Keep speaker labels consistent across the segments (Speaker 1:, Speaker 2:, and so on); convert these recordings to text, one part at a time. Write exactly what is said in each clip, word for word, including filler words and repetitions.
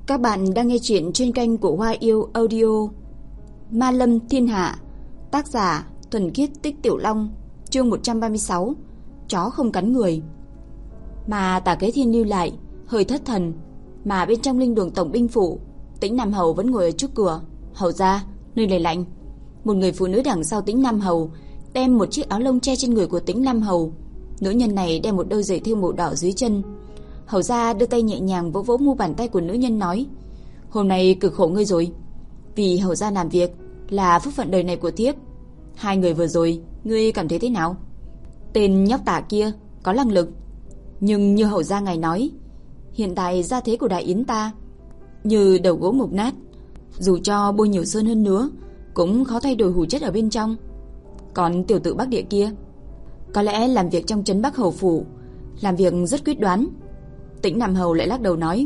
Speaker 1: Các bạn đang nghe chuyện trên kênh của Hoa Yêu Audio. Ma Lâm Thiên Hạ, tác giả Thuần Khiết Tích Tiểu Long, chương một trăm ba mươi sáu, chó không cắn người. Mà Tả Kế Thiên lưu lại, hơi thất thần, mà bên trong linh đường tổng binh phủ, Tĩnh Nam Hầu vẫn ngồi ở trước cửa. Hầu ra, nơi này lạnh. Một người phụ nữ đằng sau Tĩnh Nam Hầu đem một chiếc áo lông che trên người của Tĩnh Nam Hầu. Nữ nhân này đeo một đôi giày thêu màu đỏ dưới chân. Hầu ra đưa tay nhẹ nhàng vỗ vỗ mu bàn tay của nữ nhân nói: "Hôm nay cực khổ ngươi rồi. Vì hầu ra làm việc là phúc phận đời này của thiếp. Hai người vừa rồi, ngươi cảm thấy thế nào?" Tên nhóc Tả kia có năng lực, nhưng như hầu ra ngài nói, hiện tại gia thế của Đại Yến ta như đầu gỗ mục nát, dù cho bôi nhiều sơn hơn nữa cũng khó thay đổi hủ chất ở bên trong. Còn tiểu tử Bắc Địa kia, có lẽ làm việc trong trấn Bắc Hầu phủ, làm việc rất quyết đoán. Tĩnh Nam Hầu lại lắc đầu nói: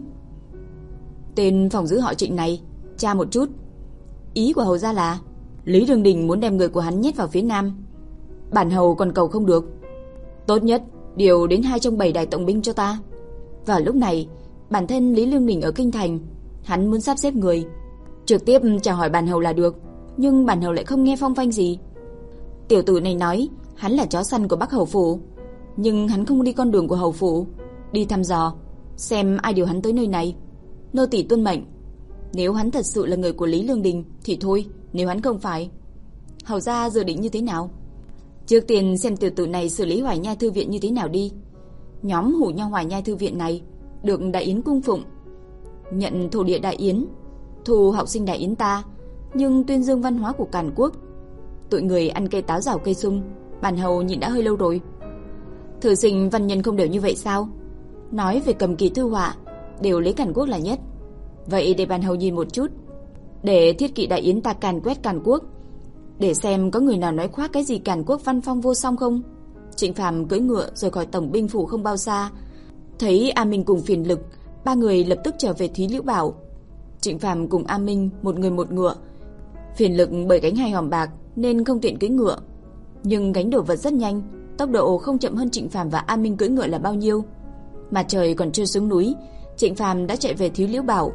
Speaker 1: "Tên phòng giữ họ Trịnh này, tra một chút." Ý của hầu ra là Lý Đường Đình muốn đem người của hắn nhét vào phía Nam. Bản hầu còn cầu không được, tốt nhất điều đến hai trong bảy đại tổng binh cho ta. Vào lúc này, bản thân Lý Lương Đình ở kinh thành, hắn muốn sắp xếp người trực tiếp chào hỏi bản hầu là được, nhưng bản hầu lại không nghe phong phanh gì. Tiểu tử này nói hắn là chó săn của Bắc Hầu phủ, nhưng hắn không đi con đường của hầu phủ, đi thăm dò xem ai điều hắn tới nơi này. Nô tỳ tuân mệnh. Nếu hắn thật sự là người của Lý Lương Đình thì thôi, nếu hắn không phải, hầu ra dự định như thế nào? Trước tiên xem tiểu tử này xử lý Hoài Nhai thư viện như thế nào đi. Nhóm hủ nho Hoài Nhai thư viện này được Đại Yến cung phụng, nhận thổ địa Đại Yến, thu học sinh Đại Yến ta, nhưng tuyên dương văn hóa của Càn Quốc. Tụi người ăn cây táo rào cây sung, bản hầu nhịn đã hơi lâu rồi. Thư sinh văn nhân không đều như vậy sao? Nói về cầm kỳ thư họa đều lấy Càn Quốc là nhất. Vậy để bản hầu nhìn một chút, để thiết kỵ Đại Yến ta càn quét Càn Quốc, để xem có người nào nói khoác cái gì Càn Quốc văn phong vô song không. Trịnh Phàm cưỡi ngựa rồi khỏi tổng binh phủ không bao xa, thấy A Minh cùng Phiền Lực, ba người lập tức trở về Thúy Liễu Bảo. Trịnh Phàm cùng A Minh một người một ngựa. Phiền Lực bởi gánh hai hòm bạc nên không tiện cưỡi ngựa, nhưng gánh đồ vật rất nhanh, tốc độ không chậm hơn Trịnh Phàm và A Minh cưỡi ngựa là bao nhiêu. Mà trời còn chưa xuống núi, Trịnh Phàm đã chạy về Thúy Liễu Bảo.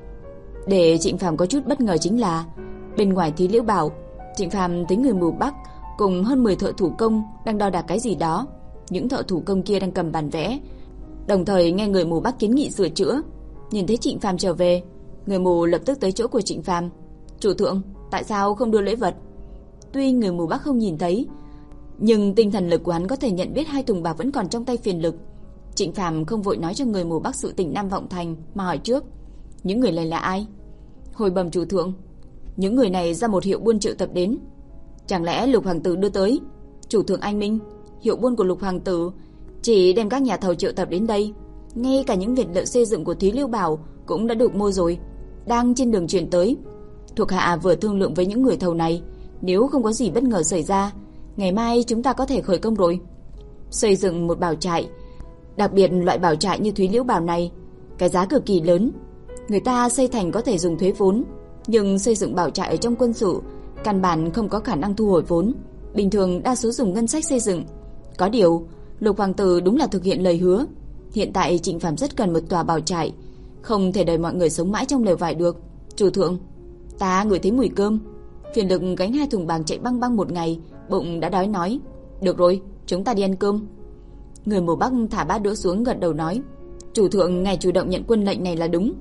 Speaker 1: Để Trịnh Phàm có chút bất ngờ chính là bên ngoài Thúy Liễu Bảo, Trịnh Phàm thấy người mù Bắc cùng hơn mười thợ thủ công đang đo đạc cái gì đó. Những thợ thủ công kia đang cầm bản vẽ, đồng thời nghe người mù Bắc kiến nghị sửa chữa. Nhìn thấy Trịnh Phàm trở về, người mù lập tức tới chỗ của Trịnh Phàm: "Chủ thượng, tại sao không đưa lễ vật?" Tuy người mù Bắc không nhìn thấy, nhưng tinh thần lực của hắn có thể nhận biết hai thùng bạc vẫn còn trong tay Phiền Lực. Trịnh Phàm không vội nói cho người mù Bắc sự tình Nam Vọng Thành, mà hỏi trước: "Những người này là ai?" "Hồi bẩm chủ thượng, những người này do một hiệu buôn triệu tập đến." "Chẳng lẽ Lục hoàng tử đưa tới?" "Chủ thượng anh minh, hiệu buôn của Lục hoàng tử chỉ đem các nhà thầu triệu tập đến đây, ngay cả những vật liệu xây dựng của Thúy Liễu Bảo cũng đã được mua rồi, đang trên đường chuyển tới. Thuộc hạ vừa thương lượng với những người thầu này, nếu không có gì bất ngờ xảy ra, ngày mai chúng ta có thể khởi công rồi. Xây dựng một bảo trại, đặc biệt loại bảo trại như Thúy Liễu Bảo này, cái giá cực kỳ lớn. Người ta xây thành có thể dùng thuế vốn, nhưng xây dựng bảo trại ở trong quân sự căn bản không có khả năng thu hồi vốn, bình thường đa số dùng ngân sách xây dựng. Có điều Lục hoàng tử đúng là thực hiện lời hứa. Hiện tại Trịnh Phàm rất cần một tòa bảo trại, không thể đợi mọi người sống mãi trong lều vải được. Chủ thượng, ta ngửi thấy mùi cơm." Phiền Lực gánh hai thùng bạc chạy băng băng một ngày, bụng đã đói nói: "Được rồi, chúng ta đi ăn cơm." Người mù Bắc thả bát đũa xuống gật đầu nói: "Chủ thượng ngài chủ động nhận quân lệnh này là đúng."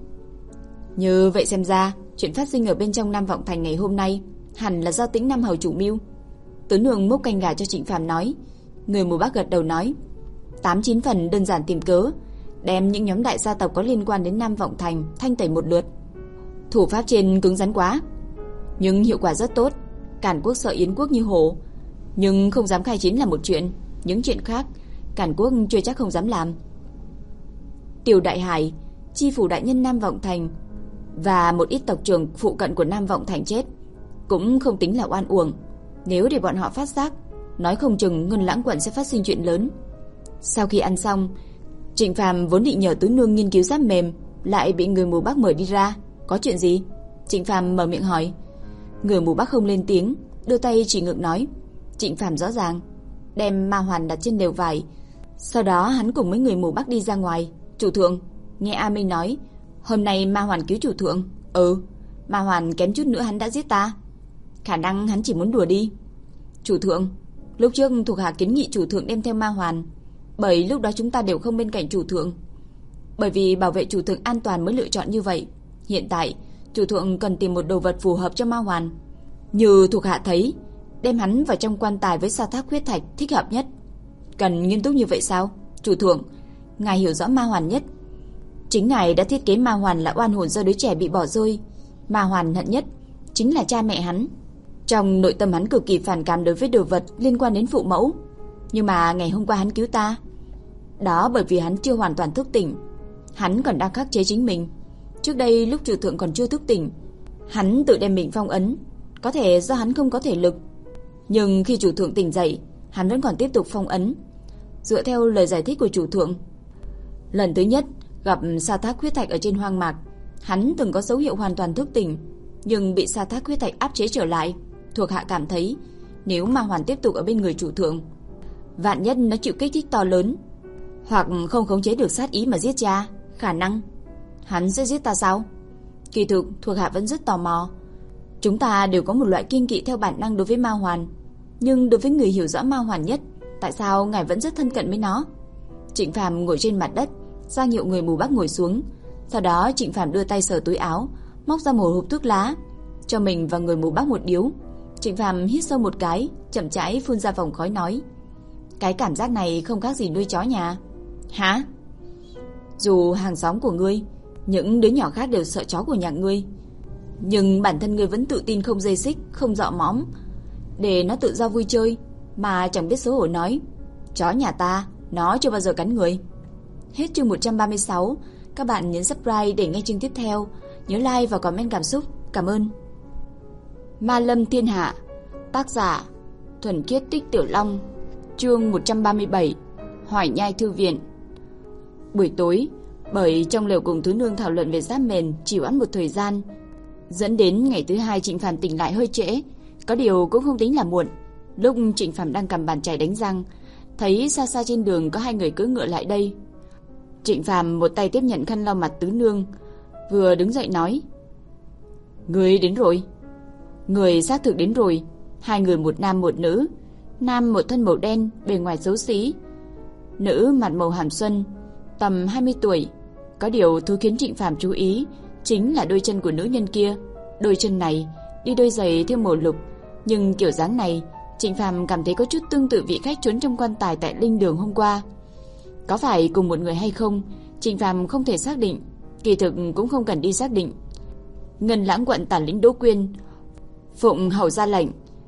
Speaker 1: Như vậy xem ra, chuyện phát sinh ở bên trong Nam Vọng Thành ngày hôm nay hẳn là do Tĩnh Nam Hầu chủ mưu. Tứ nương múc canh gà cho Trịnh Phàm nói. Người mù Bắc gật đầu nói: Tám chín phần đơn giản tìm cớ, đem những nhóm đại gia tộc có liên quan đến Nam Vọng Thành thanh tẩy một lượt. Thủ pháp trên cứng rắn quá, nhưng hiệu quả rất tốt. Càn Quốc sợ Yến Quốc như hổ, nhưng không dám khai chiến là một chuyện, những chuyện khác Càn Quốc chưa chắc không dám làm. Tiểu Đại Hải, chi phủ đại nhân Nam Vọng Thành và một ít tộc trưởng phụ cận của Nam Vọng Thành chết, cũng không tính là oan uổng. Nếu để bọn họ phát giác, nói không chừng Ngân Lãng quận sẽ phát sinh chuyện lớn. Sau khi ăn xong, Trịnh Phàm vốn định nhờ Tứ nương nghiên cứu giáp mềm, lại bị người mù Bắc mời đi ra. Có chuyện gì? Trịnh Phàm mở miệng hỏi. Người mù Bắc không lên tiếng, đưa tay chỉ ngực nói. Trịnh Phàm rõ ràng đem ma hoàn đặt trên lều vải. Sau đó hắn cùng mấy người mù Bắc đi ra ngoài. Chủ thượng, nghe A Minh nói, Hôm nay Ma Hoàn cứu chủ thượng. Ừ, Ma Hoàn kém chút nữa hắn đã giết ta. Khả năng hắn chỉ muốn đùa đi. Chủ thượng, lúc trước thuộc hạ kiến nghị chủ thượng đem theo Ma Hoàn, bởi lúc đó chúng ta đều không bên cạnh chủ thượng. Bởi vì bảo vệ chủ thượng an toàn mới lựa chọn như vậy. Hiện tại chủ thượng cần tìm một đồ vật phù hợp cho Ma Hoàn. Như thuộc hạ thấy, đem hắn vào trong quan tài với sa thác huyết thạch thích hợp nhất. Cần nghiêm túc như vậy sao? Chủ thượng, ngài hiểu rõ Ma Hoàn nhất. Chính ngài đã thiết kế Ma Hoàn là oan hồn do đứa trẻ bị bỏ rơi. Ma Hoàn hận nhất chính là cha mẹ hắn. Trong nội tâm hắn cực kỳ phản cảm đối với đồ vật liên quan đến phụ mẫu. Nhưng mà ngày hôm qua hắn cứu ta, đó bởi vì hắn chưa hoàn toàn thức tỉnh. Hắn còn đang khắc chế chính mình. Trước đây lúc chủ thượng còn chưa thức tỉnh, hắn tự đem mình phong ấn. Có thể do hắn không có thể lực, nhưng khi chủ thượng tỉnh dậy, hắn vẫn còn tiếp tục phong ấn. Dựa theo lời giải thích của chủ thượng, lần thứ nhất gặp sa thác huyết thạch ở trên hoang mạc, hắn từng có dấu hiệu hoàn toàn thức tỉnh, nhưng bị sa thác huyết thạch áp chế trở lại. Thuộc hạ cảm thấy nếu Ma Hoàn tiếp tục ở bên người chủ thượng, vạn nhất nó chịu kích thích to lớn, hoặc không khống chế được sát ý mà giết cha, khả năng hắn sẽ giết ta sao? Kỳ thực thuộc hạ vẫn rất tò mò. Chúng ta đều có một loại kiêng kỵ theo bản năng đối với Ma Hoàn, nhưng đối với người hiểu rõ Ma Hoàn nhất, tại sao ngài vẫn rất thân cận với nó? Trịnh Phàm ngồi trên mặt đất, ra hiệu người mù Bắc ngồi xuống. Sau đó Trịnh Phàm đưa tay sờ túi áo, móc ra một hộp thuốc lá, cho mình và người mù Bắc một điếu. Trịnh Phàm hít sâu một cái, chậm rãi phun ra vòng khói nói: cái cảm giác này không khác gì nuôi chó nhà. Hả? Dù hàng xóm của ngươi, những đứa nhỏ khác đều sợ chó của nhà ngươi, nhưng bản thân ngươi vẫn tự tin không dây xích, không dọ mõm, để nó tự do vui chơi, mà chẳng biết xấu hổ nói chó nhà ta, nó chưa bao giờ cắn người. Hết chương một trăm ba mươi sáu. Các bạn nhấn subscribe để nghe chương tiếp theo. Nhớ like và comment cảm xúc. Cảm ơn. Ma Lâm Thiên Hạ. Tác giả Thuần Khiết Tích Tiểu Long. Chương một trăm ba mươi bảy. Hỏi Nhai Thư Viện. Buổi tối, bởi trong lều cùng Thứ Nương thảo luận về giáp mền chỉ hoãn một thời gian, dẫn đến ngày thứ hai Trịnh Phàm tỉnh lại hơi trễ. Có điều cũng không tính là muộn. Lúc Trịnh Phàm đang cầm bàn chải đánh răng, thấy xa xa trên đường có hai người cưỡi ngựa lại đây. Trịnh Phàm một tay tiếp nhận khăn lau mặt Tứ Nương, vừa đứng dậy nói: người đến rồi. Người xác thực đến rồi. Hai người, một nam một nữ. Nam một thân màu đen, bề ngoài xấu xí. Nữ mặt màu hàm xuân, tầm hai mươi tuổi. Có điều thứ khiến Trịnh Phàm chú ý chính là đôi chân của nữ nhân kia. Đôi chân này đi đôi giày theo màu lục, nhưng kiểu dáng này Trịnh Phàm cảm thấy có chút tương tự vị khách trốn trong quan tài tại linh đường hôm qua. Có phải cùng một người hay không, Trịnh Phàm không thể xác định, kỳ thực cũng không cần đi xác định. Ngân Lãng quận Tản lĩnh Đỗ Quyên phụng hầu ra lệnh,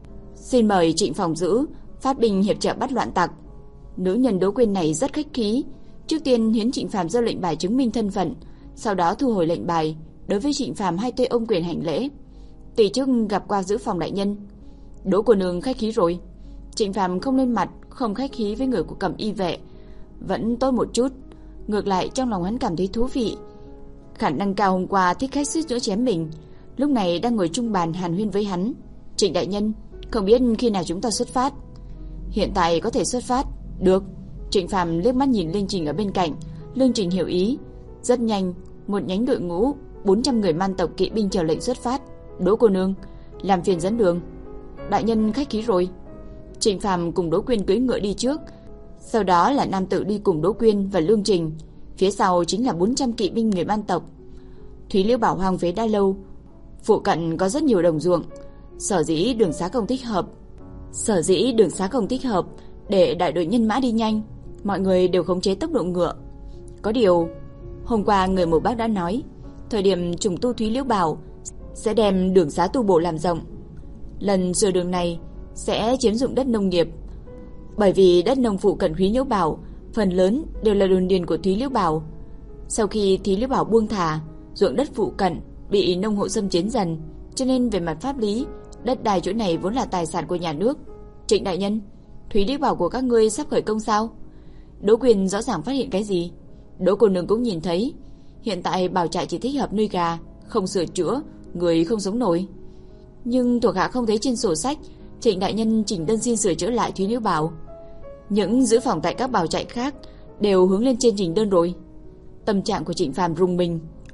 Speaker 1: xin mời Trịnh phòng giữ phát binh hiệp trợ bắt loạn tặc. Nữ nhân Đỗ Quyên này rất khách khí, trước tiên hiến Trịnh Phàm giơ lệnh bài chứng minh thân phận, sau đó thu hồi lệnh bài, đối với Trịnh Phàm hai tay ôm quyền hành lễ. Tỷ chức gặp qua giữ phòng đại nhân. Đỗ cô nương khách khí rồi. Trịnh Phàm không lên mặt, không khách khí với người của Cẩm Y vệ, vẫn tốt một chút. Ngược lại trong lòng hắn cảm thấy thú vị. Khả năng cao hôm qua thích khách suýt nữa chém mình, lúc này đang ngồi chung bàn hàn huyên với hắn. Trịnh đại nhân, không biết khi nào chúng ta xuất phát? Hiện tại có thể xuất phát. Được. Trịnh Phàm liếc mắt nhìn Lương Trình ở bên cạnh. Lương Trình hiểu ý. Rất nhanh, một nhánh đội ngũ bốn trăm người man tộc kỵ binh chờ lệnh xuất phát. Đỗ cô nương, làm phiền dẫn đường. Đại nhân khách khí rồi. Trịnh Phàm cùng Đỗ Quyên cưỡi ngựa đi trước, sau đó là nam tử đi cùng Đỗ Quyên và Lương Trình, phía sau chính là bốn trăm kỵ binh người man tộc. Thúy Liễu Bảo hoang phế đã lâu, phụ cận có rất nhiều đồng ruộng, sở dĩ đường xá không thích hợp. Sở dĩ đường xá không thích hợp để đại đội nhân mã đi nhanh, mọi người đều khống chế tốc độ ngựa. Có điều, hôm qua người Mộ Bắc đã nói, thời điểm trùng tu Thúy Liễu Bảo sẽ đem đường xá tu bổ làm rộng. Lần sửa đường này sẽ chiếm dụng đất nông nghiệp, bởi vì đất nông phụ cận Thúy Liễu Bảo phần lớn đều là đồn điền của Thúy Liễu Bảo. Sau khi Thúy Liễu Bảo buông thả, ruộng đất phụ cận bị nông hộ xâm chiếm dần, cho nên về mặt pháp lý, đất đai chỗ này vốn là tài sản của nhà nước. Trịnh đại nhân, Thúy Liễu Bảo của các ngươi sắp khởi công sao? Đỗ Quyên rõ ràng phát hiện cái gì. Đỗ cô nương cũng nhìn thấy, hiện tại bảo trại chỉ thích hợp nuôi gà, không sửa chữa, người không sống nổi. Nhưng thuộc hạ không thấy trên sổ sách Trịnh đại nhân chỉnh đơn xin sửa chữa lại Thúy Liễu Bảo. Những giữ phòng tại các bảo trại khác đều hướng lên trên trình đơn rồi. Tâm trạng của Trịnh Phàm rùng mình,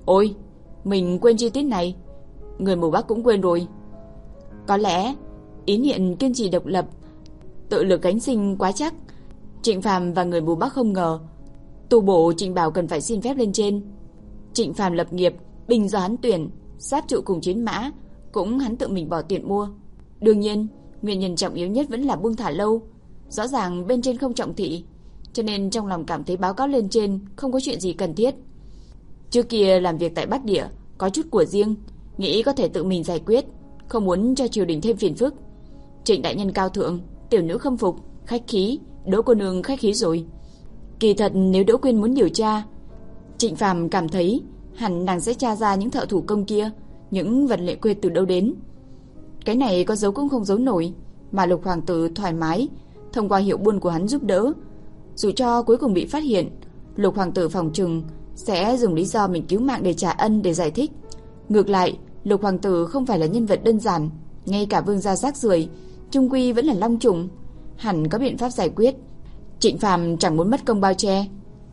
Speaker 1: Ôi, mình quên chi tiết này. Người mù Bắc cũng quên rồi. Có lẽ ý niệm kiên trì độc lập, tự lực gánh sinh quá chắc. Trịnh Phàm và người mù Bắc không ngờ tu bổ Trịnh Bảo cần phải xin phép lên trên. Trịnh Phàm lập nghiệp, binh do hắn tuyển, giáp trụ cùng chiến mã cũng hắn tự mình bỏ tiền mua. Đương nhiên, nguyên nhân trọng yếu nhất vẫn là buông thả lâu. Rõ ràng bên trên không trọng thị, cho nên trong lòng cảm thấy báo cáo lên trên không có chuyện gì cần thiết. Trước kia làm việc tại Bắc Địa có chút của riêng, nghĩ có thể tự mình giải quyết, không muốn cho triều đình thêm phiền phức. Trịnh đại nhân cao thượng, tiểu nữ khâm phục, khách khí. Đỗ cô nương khách khí rồi. Kỳ thật nếu Đỗ Quyên muốn điều tra, Trịnh Phàm cảm thấy hẳn nàng sẽ tra ra những thợ thủ công kia, những vật liệu quê từ đâu đến. Cái này có giấu cũng không giấu nổi, mà Lục hoàng tử thoải mái thông qua hiệu buôn của hắn giúp đỡ. Dù cho cuối cùng bị phát hiện, Lục hoàng tử phòng trừng sẽ dùng lý do mình cứu mạng để trả ân để giải thích. Ngược lại, Lục hoàng tử không phải là nhân vật đơn giản, ngay cả vương gia rác rưởi chung quy vẫn là long trùng, hẳn có biện pháp giải quyết. Trịnh Phàm chẳng muốn mất công bao che.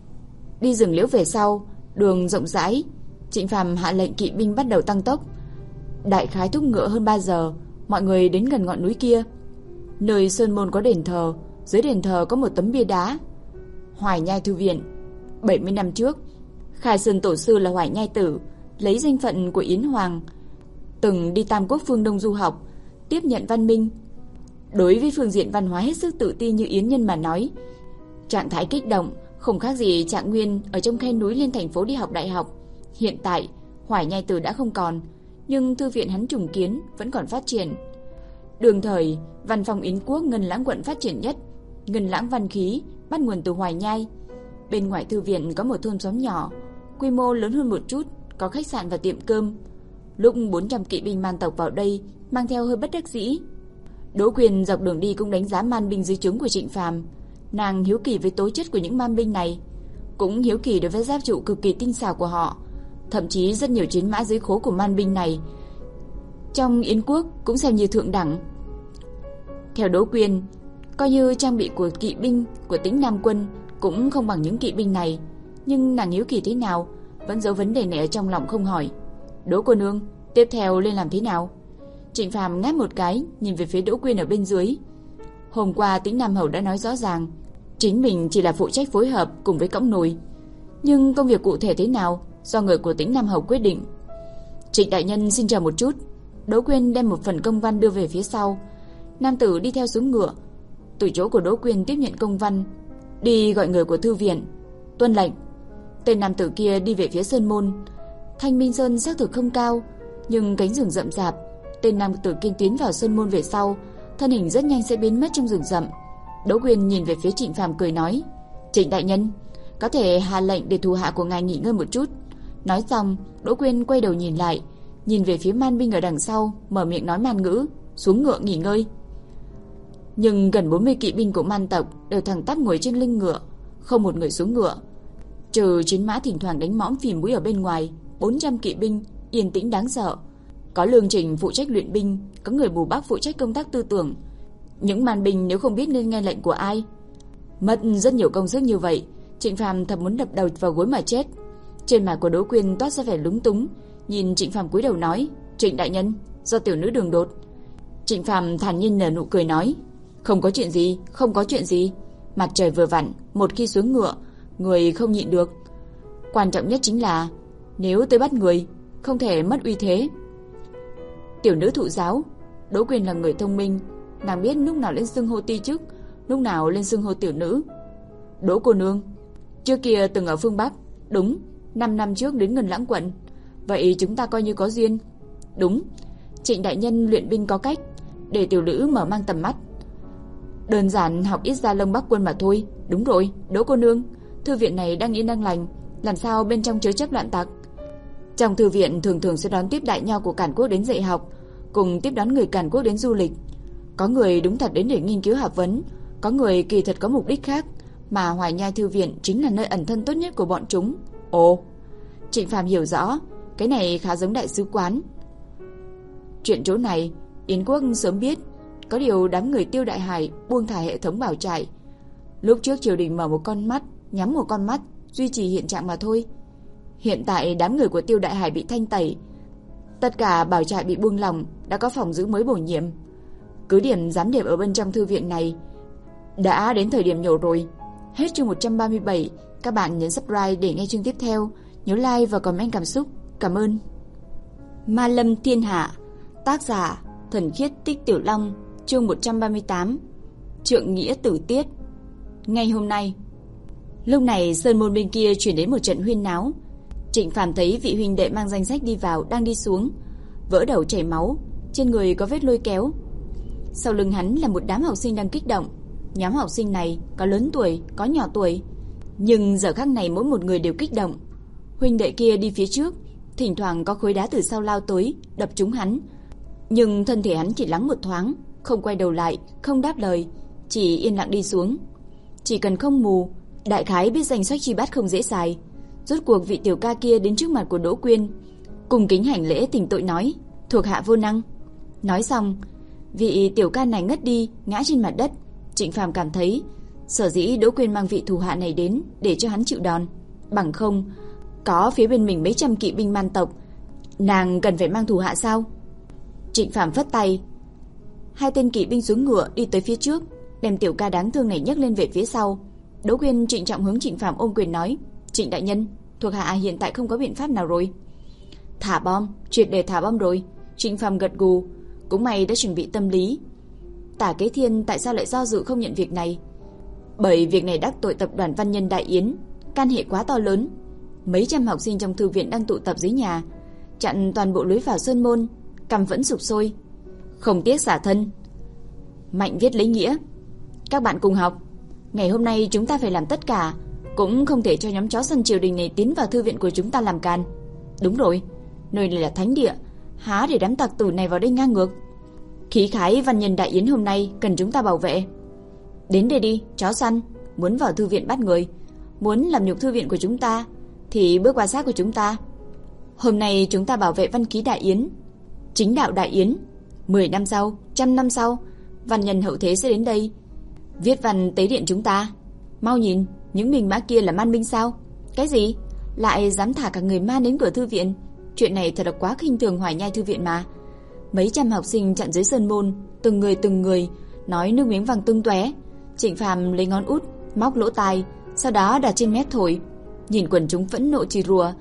Speaker 1: Đi rừng liễu về sau, đường rộng rãi, Trịnh Phàm hạ lệnh kỵ binh bắt đầu tăng tốc. Đại khái thúc ngựa hơn ba giờ, mọi người đến gần ngọn núi kia. Nơi sơn môn có đền thờ, dưới đền thờ có một tấm bia đá. Hoài Nhai thư viện. bảy mươi năm trước, Khai Sơn tổ sư là Hoài Nhai tử, lấy danh phận của Yến Hoàng, từng đi Tam Quốc phương Đông du học, tiếp nhận văn minh. Đối với phương diện văn hóa hết sức tự ti như Yến Nhân mà nói, trạng thái kích động không khác gì Trạng Nguyên ở trong khe núi lên thành phố đi học đại học. Hiện tại Hoài Nhai tử đã không còn, nhưng thư viện hắn trùng kiến vẫn còn phát triển. Đường thời, văn phòng Yến quốc Ngân Lãng quận phát triển nhất. Ngân Lãng văn khí bắt nguồn từ Hoài Nhai. Bên ngoài thư viện có một thôn xóm nhỏ, quy mô lớn hơn một chút, có khách sạn và tiệm cơm. Lúc bốn trăm kỵ binh man tộc vào đây, mang theo hơi bất đắc dĩ. Đỗ Quyên dọc đường đi cũng đánh giá man binh dưới trướng của Trịnh Phàm. Nàng hiếu kỳ với tố chất của những man binh này, cũng hiếu kỳ đối với giáp trụ cực kỳ tinh xảo của họ. Thậm chí rất nhiều chiến mã dưới khố của man binh này trong Yến quốc cũng xem như thượng đẳng. Theo Đỗ Quyên, coi như trang bị của kỵ binh của Tĩnh Nam quân cũng không bằng những kỵ binh này, nhưng nàng hiếu kỳ thế nào vẫn giấu vấn đề này ở trong lòng không hỏi. Đỗ cô nương, tiếp theo lên làm thế nào? Trịnh Phàm ngáp một cái, nhìn về phía Đỗ Quyên ở bên dưới. Hôm qua Tĩnh Nam hầu đã nói rõ ràng, chính mình chỉ là phụ trách phối hợp cùng với cõng nồi, nhưng công việc cụ thể thế nào do người của Tĩnh Nam hầu quyết định. Trịnh đại nhân xin chờ một chút. Đỗ Quyên đem một phần công văn đưa về phía sau. Nam tử đi theo xuống ngựa, từ chỗ của Đỗ Quyên tiếp nhận công văn, đi gọi người của thư viện. Tuân lệnh. Tên nam tử kia đi về phía sơn môn. Thanh Minh Sơn xác thực không cao, nhưng cánh rừng rậm rạp. Tên nam tử kia tiến vào sơn môn về sau, thân hình rất nhanh sẽ biến mất trong rừng rậm. Đỗ Quyên nhìn về phía Trịnh Phàm cười nói: Trịnh đại nhân, có thể hạ lệnh để thủ hạ của ngài nghỉ ngơi một chút. Nói xong, Đỗ Quyên quay đầu nhìn lại, nhìn về phía man binh ở đằng sau, mở miệng nói man ngữ: xuống ngựa nghỉ ngơi. Nhưng gần bốn mươi kỵ binh của man tộc đều thẳng tắp ngồi trên lưng ngựa, không một người xuống ngựa, trừ chiến mã thỉnh thoảng đánh mõm phì mũi ở bên ngoài. Bốn trăm kỵ binh yên tĩnh đáng sợ. Có Lương Trình phụ trách luyện binh, có người mù Bắc phụ trách công tác tư tưởng. Những man binh nếu không biết nên nghe lệnh của ai, mất rất nhiều công sức như vậy, Trịnh Phàm thật muốn đập đầu vào gối mà chết. Trên mặt của Đỗ Quyên toát ra vẻ lúng túng, nhìn Trịnh Phàm cúi đầu nói: Trịnh đại nhân, do tiểu nữ đường đột. Trịnh Phàm thản nhiên nở nụ cười nói: không có chuyện gì, không có chuyện gì. Mặt trời vừa vặn, một khi xuống ngựa, người không nhịn được. Quan trọng nhất chính là nếu tôi bắt người, không thể mất uy thế. Tiểu nữ thụ giáo. Đỗ Quyên là người thông minh, nàng biết lúc nào lên xưng hô ti chức, lúc nào lên xưng hô tiểu nữ. Đỗ cô nương, trước kia từng ở phương Bắc. Đúng, năm năm trước đến Ngân Lãng quận. Vậy chúng ta coi như có duyên. Đúng, Trịnh đại nhân luyện binh có cách, để tiểu nữ mở mang tầm mắt. Đơn giản học ít Gia Lông Bắc quân mà thôi. Đúng rồi, Đỗ cô nương, thư viện này đang yên đang lành, làm sao bên trong chứa chấp loạn tặc. Trong thư viện thường thường sẽ đón tiếp đại nho của Càn Quốc đến dạy học, cùng tiếp đón người Càn Quốc đến du lịch. Có người đúng thật đến để nghiên cứu học vấn, có người kỳ thật có mục đích khác, mà Hoài Nhai thư viện chính là nơi ẩn thân tốt nhất của bọn chúng. Ồ, Trịnh Phàm hiểu rõ, cái này khá giống đại sứ quán. Chuyện chỗ này Yến quốc sớm biết, có điều đám người Tiêu Đại Hải buông thả hệ thống bảo trại. Lúc trước triều đình mở một con mắt, nhắm một con mắt, duy trì hiện trạng mà thôi. Hiện tại đám người của Tiêu Đại Hải bị thanh tẩy, tất cả bảo trại bị buông lỏng, đã có phòng giữ mới bổ nhiệm. Cứ điểm giám điệp ở bên trong thư viện này đã đến thời điểm nhổ rồi. Hết chương một trăm ba mươi bảy, các bạn nhấn subscribe để nghe chương tiếp theo, nhớ like và comment cảm xúc. Cảm ơn. Ma Lâm Thiên Hạ, tác giả Thuần Khiết Tích Tiểu Long, chương một trăm ba mươi tám, Trượng Nghĩa Tử Tiết. Ngay hôm nay, lúc này sơn môn bên kia chuyển đến một trận huyên náo. Trịnh Phàm thấy vị huynh đệ mang danh sách đi vào đang đi xuống, vỡ đầu chảy máu, trên người có vết lôi kéo. Sau lưng hắn là một đám học sinh đang kích động. Nhóm học sinh này có lớn tuổi, có nhỏ tuổi, nhưng giờ khắc này mỗi một người đều kích động. Huynh đệ kia đi phía trước, thỉnh thoảng có khối đá từ sau lao tới, đập trúng hắn, nhưng thân thể hắn chỉ lắng một thoáng, không quay đầu lại, không đáp lời, chỉ yên lặng đi xuống. Chỉ cần không mù, đại khái biết danh sách truy bắt không dễ xài. Rốt cuộc vị tiểu ca kia đến trước mặt của Đỗ Quyên, cùng kính hành lễ tỉnh tội nói: "Thuộc hạ vô năng." Nói xong, vị tiểu ca này ngất đi, ngã trên mặt đất. Trịnh Phàm cảm thấy sở dĩ Đỗ Quyên mang vị thủ hạ này đến để cho hắn chịu đòn, bằng không có phía bên mình mấy trăm kỵ binh man tộc, nàng cần phải mang thủ hạ sao? Trịnh Phàm phất tay, hai tên kỵ binh xuống ngựa đi tới phía trước, đem tiểu ca đáng thương này nhấc lên về phía sau. Đỗ Quyên trịnh trọng hướng Trịnh Phàm ôm quyền nói: "Trịnh đại nhân, thuộc hạ hiện tại không có biện pháp nào rồi." "Thả bom, triệt để thả bom rồi." Trịnh Phàm gật gù, cũng may đã chuẩn bị tâm lý. Tả Kế Thiên tại sao lại do dự không nhận việc này? Bởi việc này đắc tội tập đoàn Văn Nhân Đại Yến, can hệ quá to lớn. Mấy trăm học sinh trong thư viện đang tụ tập dưới nhà, chặn toàn bộ lối vào sơn môn, cằm vẫn sụp sôi, không tiếc xả thân. Mạnh viết lấy nghĩa: "Các bạn cùng học, ngày hôm nay chúng ta phải làm tất cả, cũng không thể cho nhóm chó săn triều đình này tiến vào thư viện của chúng ta làm càn." "Đúng rồi, nơi này là thánh địa, há để đám tặc tử này vào đây ngang ngược. Khí khái Văn Nhân Đại Yến hôm nay cần chúng ta bảo vệ. Đến đây đi, chó săn, muốn vào thư viện bắt người, muốn làm nhục thư viện của chúng ta thì bước qua xác của chúng ta. Hôm nay chúng ta bảo vệ văn khí Đại Yến, chính đạo Đại Yến. Mười năm sau, trăm năm sau, văn nhân hậu thế sẽ đến đây viết văn tế điện chúng ta. Mau nhìn, những binh mã kia là man binh sao? Cái gì? Lại dám thả cả người man đến cửa thư viện? Chuyện này thật là quá khinh thường Hoài Nhai thư viện mà." Mấy trăm học sinh chặn dưới sơn môn, từng người từng người nói nước miếng văng tung tóe. Trịnh Phàm lấy ngón út móc lỗ tai, sau đó đặt trên mép thổi. Nhìn quần chúng phẫn nộ chửi rủa,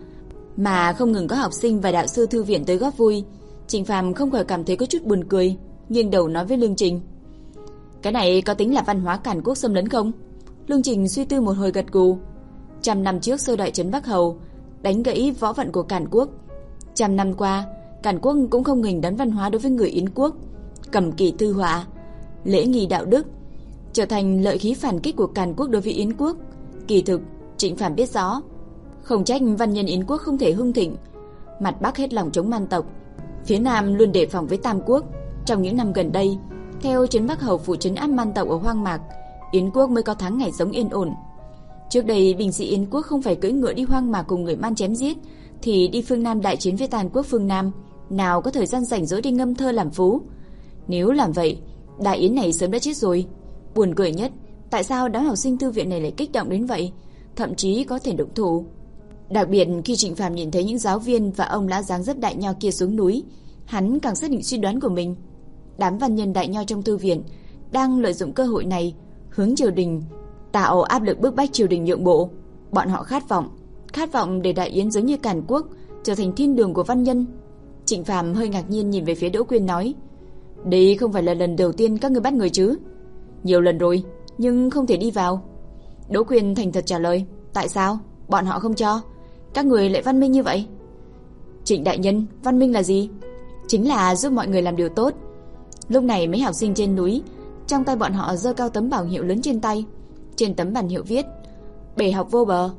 Speaker 1: mà không ngừng có học sinh và đạo sư thư viện tới góp vui. Trịnh Phàm không khỏi cảm thấy có chút buồn cười, nghiêng đầu nói với Lương Trình: "Cái này có tính là văn hóa Càn Quốc xâm lấn không?" Lương Trình suy tư một hồi gật gù. Trăm năm trước sơ đại trấn Bắc Hầu đánh gãy võ vận của Càn Quốc. Trăm năm qua, Càn Quốc cũng không ngừng đón văn hóa đối với người Yến quốc, cầm kỳ thư họa, lễ nghi đạo đức, trở thành lợi khí phản kích của Càn Quốc đối với Yến quốc. Kỳ thực, Trịnh Phàm biết rõ, không trách văn nhân Yến quốc không thể hưng thịnh. Mặt Bắc hết lòng chống man tộc, phía Nam luôn đề phòng với Tam quốc. Trong những năm gần đây, theo trấn Bắc Hầu phụ trấn áp man tộc ở hoang mạc, Yến quốc mới có tháng ngày sống yên ổn. Trước đây binh sĩ Yến quốc không phải cưỡi ngựa đi hoang mạc cùng người man chém giết, thì đi phương Nam đại chiến với Tàn quốc phương Nam, nào có thời gian rảnh rỗi đi ngâm thơ làm phú. Nếu làm vậy, Đại Yến này sớm đã chết rồi. Buồn cười nhất, tại sao đám học sinh thư viện này lại kích động đến vậy, thậm chí có thể động thủ. Đặc biệt khi Trịnh Phàm nhìn thấy những giáo viên và ông lão dáng dấp đại nho kia xuống núi, hắn càng xác định suy đoán của mình. Đám văn nhân đại nho trong thư viện đang lợi dụng cơ hội này hướng triều đình, tạo áp lực bức bách triều đình nhượng bộ. Bọn họ khát vọng, khát vọng để Đại Yến giống như Càn Quốc trở thành thiên đường của văn nhân. Trịnh Phàm hơi ngạc nhiên nhìn về phía Đỗ Quyên nói: "Đây không phải là lần đầu tiên các ngươi bắt người chứ?" "Nhiều lần rồi, nhưng không thể đi vào." Đỗ Quyên thành thật trả lời: "Tại sao? Bọn họ không cho. Các người lại văn minh như vậy." "Trịnh đại nhân, văn minh là gì?" "Chính là giúp mọi người làm điều tốt." Lúc này mấy học sinh trên núi, trong tay bọn họ giơ cao tấm bảng hiệu lớn trên tay. Trên tấm bảng hiệu viết: "Bể học vô bờ.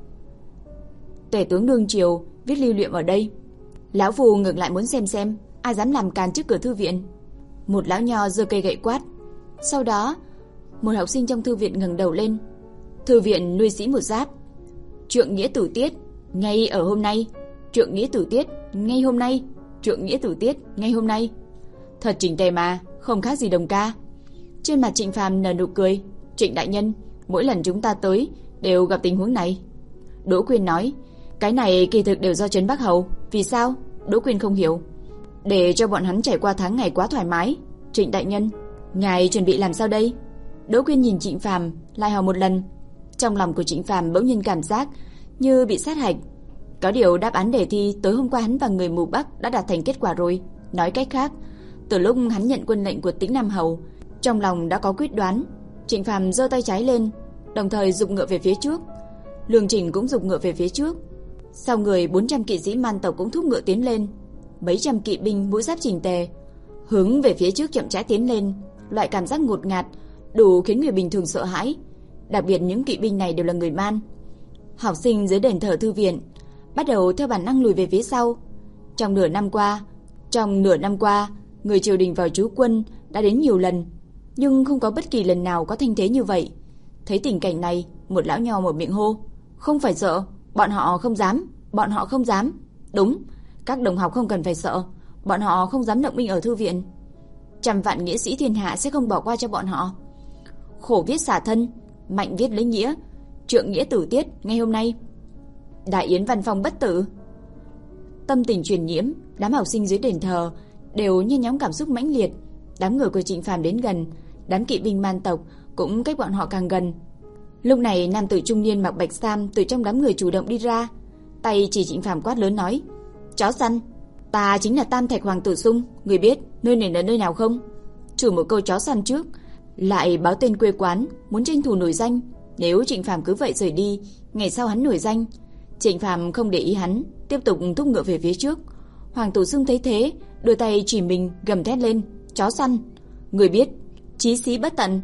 Speaker 1: Tể tướng đương triều viết lưu niệm ở đây." Lão Phù ngược lại muốn xem xem ai dám làm càn trước cửa thư viện. Một lão nho giơ cây gậy quát. Sau đó, một học sinh trong thư viện ngẩng đầu lên: "Thư viện nuôi sĩ một giáp. Trượng nghĩa tử tiết ngay ở hôm nay. Trượng nghĩa tử tiết ngay hôm nay. Trượng nghĩa tử tiết ngay hôm nay." Thật chỉnh tề mà, không khác gì đồng ca. Trên mặt Trịnh Phàm nở nụ cười: "Trịnh đại nhân, mỗi lần chúng ta tới đều gặp tình huống này." Đỗ Quyên nói: Cái này kỳ thực đều do Trấn Bắc Hầu. Vì sao? Đỗ Quyên không hiểu. Để cho bọn hắn trải qua tháng ngày quá thoải mái. Trịnh đại nhân, ngài chuẩn bị làm sao đây? Đỗ Quyên nhìn Trịnh Phàm lại hỏi một lần. Trong lòng của Trịnh Phàm bỗng nhiên cảm giác như bị sát hạch. Có điều đáp án đề thi tối hôm qua hắn và người mù Bắc đã đạt thành kết quả rồi. Nói cách khác, từ lúc hắn nhận quân lệnh của Tĩnh Nam Hầu, trong lòng đã có quyết đoán. Trịnh Phàm giơ tay trái lên, đồng thời giục ngựa về phía trước. Lương Trình cũng giục ngựa về phía trước. Sau người bốn trăm kỵ sĩ man tộc cũng thúc ngựa tiến lên. Mấy trăm kỵ binh mũi giáp chỉnh tề hướng về phía trước chậm rãi tiến lên. Loại cảm giác ngột ngạt đủ khiến người bình thường sợ hãi. Đặc biệt những kỵ binh này đều là người man. Học sinh dưới đền thờ thư viện bắt đầu theo bản năng lùi về phía sau. Trong nửa năm qua, trong nửa năm qua, người triều đình vào trú quân đã đến nhiều lần, nhưng không có bất kỳ lần nào có thanh thế như vậy. Thấy tình cảnh này, một lão nho mở miệng hô: "Không phải sợ, bọn họ không dám, bọn họ không dám." Đúng, các đồng học không cần phải sợ, bọn họ không dám động binh ở thư viện. Trăm vạn nghĩa sĩ thiên hạ sẽ không bỏ qua cho bọn họ. Khổ viết xả thân, mạnh viết lấy nghĩa, trượng nghĩa tử tiết. Ngay hôm nay, đại yến văn phong bất tử. Tâm tình truyền nhiễm, đám học sinh dưới đền thờ đều nhen nhóm cảm xúc mãnh liệt. Đám người của Trịnh Phàm đến gần, đám kỵ binh man tộc cũng cách bọn họ càng gần. Lúc này nam tử trung niên mặc bạch sam từ trong đám người chủ động đi ra, tay chỉ Trịnh Phàm quát lớn nói: "Chó săn, ta chính là Tam Thạch Hoàng tử Sung, người biết nơi này là nơi nào không?" Chủ một câu chó săn trước, lại báo tên quê quán, muốn tranh thủ nổi danh. Nếu Trịnh Phàm cứ vậy rời đi, ngày sau hắn nổi danh. Trịnh Phàm không để ý hắn, tiếp tục thúc ngựa về phía trước. Hoàng tử Sung thấy thế, đôi tay chỉ mình gầm thét lên: "Chó săn, người biết chí sĩ bất tận."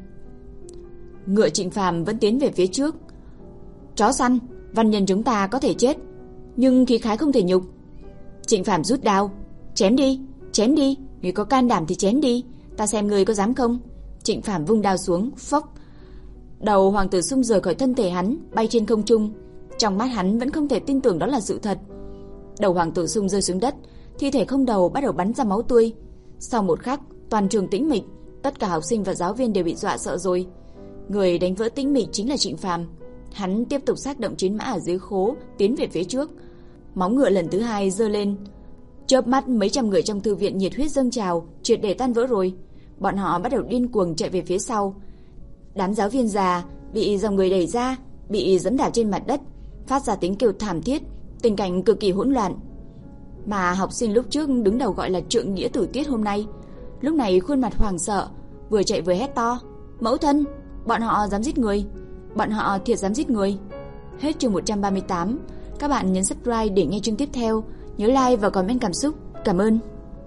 Speaker 1: Ngựa Trịnh Phàm vẫn tiến về phía trước. "Chó săn, văn nhân chúng ta có thể chết, nhưng khí khái không thể nhục." Trịnh Phàm rút đao: "Chém đi, chém đi, người có can đảm thì chém đi, ta xem người có dám không." Trịnh Phàm vung đao xuống, phốc. Đầu Hoàng tử Sung rời khỏi thân thể hắn, bay trên không trung. Trong mắt hắn vẫn không thể tin tưởng đó là sự thật. Đầu Hoàng tử Sung rơi xuống đất, thi thể không đầu bắt đầu bắn ra máu tươi. Sau một khắc, toàn trường tĩnh mịch, tất cả học sinh và giáo viên đều bị dọa sợ rồi. Người đánh vỡ tĩnh mịch chính là Trịnh Phàm. Hắn tiếp tục xác động chiến mã ở dưới khố, tiến về phía trước. Móng ngựa lần thứ hai giơ lên. Chớp mắt mấy trăm người trong thư viện nhiệt huyết dâng trào, triệt để tan vỡ rồi. Bọn họ bắt đầu điên cuồng chạy về phía sau. Đám giáo viên già bị dòng người đẩy ra, bị giẫm đạp trên mặt đất, phát ra tiếng kêu thảm thiết, tình cảnh cực kỳ hỗn loạn. Mà học sinh lúc trước đứng đầu gọi là trượng nghĩa tử tiết hôm nay, lúc này khuôn mặt hoảng sợ, vừa chạy vừa hét to: "Mẫu thân, bọn họ dám giết người, bọn họ thiệt dám giết người." Hết chương một trăm ba mươi tám. Các bạn nhấn subscribe để nghe chương tiếp theo, nhớ like và comment cảm xúc. Cảm ơn.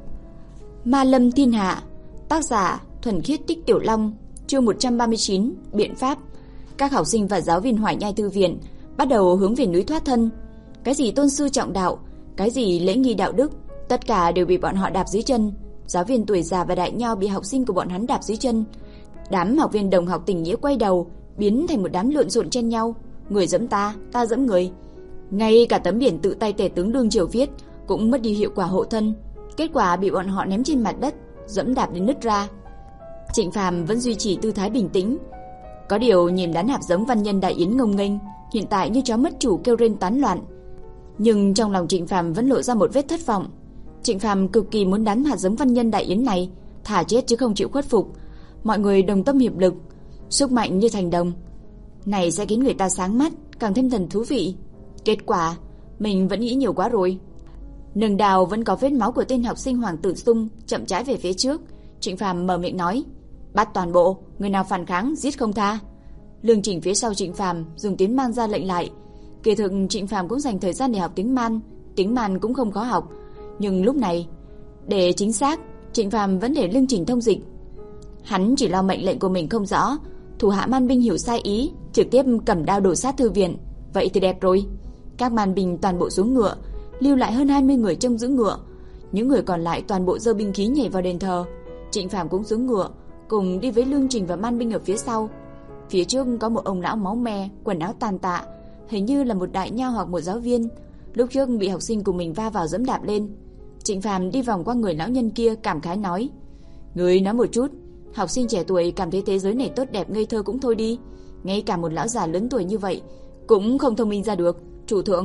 Speaker 1: Ma Lâm Thiên Hạ, tác giả Thuần Khiết Tích Tiểu Long, chương một trăm ba mươi chín, biện pháp. Các học sinh và giáo viên Hoài Nhai thư viện bắt đầu hướng về núi thoát thân. Cái gì tôn sư trọng đạo, cái gì lễ nghi đạo đức, tất cả đều bị bọn họ đạp dưới chân. Giáo viên tuổi già và đại nho bị học sinh của bọn hắn đạp dưới chân. Đám học viên đồng học tình nghĩa quay đầu, biến thành một đám lộn xộn chen nhau, người giẫm ta, ta giẫm người. Ngay cả tấm biển tự tay tể tướng Đương Triều viết cũng mất đi hiệu quả hộ thân, kết quả bị bọn họ ném trên mặt đất, giẫm đạp đến nứt ra. Trịnh Phàm vẫn duy trì tư thái bình tĩnh. Có điều nhìn đám hạt giống văn nhân đại yến ngông nghênh, hiện tại như chó mất chủ kêu rên tán loạn. Nhưng trong lòng Trịnh Phàm vẫn lộ ra một vết thất vọng. Trịnh Phàm cực kỳ muốn đám hạt giống văn nhân đại yến này thả chết chứ không chịu khuất phục. Mọi người đồng tâm hiệp lực, sức mạnh như thành đồng, này sẽ khiến người ta sáng mắt, càng thêm thần thú vị. Kết quả, mình vẫn nghĩ nhiều quá rồi. Nâng đào vẫn có vết máu của tên học sinh Hoàng tử Sung chậm rãi về phía trước. Trịnh Phàm mở miệng nói: "Bắt toàn bộ, người nào phản kháng giết không tha." Lương Trình phía sau Trịnh Phàm dùng tiếng Man ra lệnh lại. Kỳ thực Trịnh Phàm cũng dành thời gian để học tiếng Man, tiếng Man cũng không khó học, nhưng lúc này, để chính xác, Trịnh Phàm vẫn để Lương Trình thông dịch. Hắn chỉ lo mệnh lệnh của mình không rõ, thủ hạ man binh hiểu sai ý, trực tiếp cầm đao đổ sát thư viện. Vậy thì đẹp rồi. Các man binh toàn bộ xuống ngựa, lưu lại hơn hai mươi người trông giữ ngựa. Những người còn lại toàn bộ giơ binh khí nhảy vào đền thờ. Trịnh Phàm cũng xuống ngựa, cùng đi với Lương Trình và man binh ở phía sau. Phía trước có một ông lão máu me, quần áo tàn tạ, hình như là một đại nho hoặc một giáo viên, lúc trước bị học sinh của mình va vào giẫm đạp lên. Trịnh Phàm đi vòng qua người lão nhân kia, cảm khái nói: "Ngươi nói một chút, học sinh trẻ tuổi cảm thấy thế giới này tốt đẹp ngây thơ cũng thôi đi, ngay cả một lão già lớn tuổi như vậy cũng không thông minh ra được. Chủ thượng,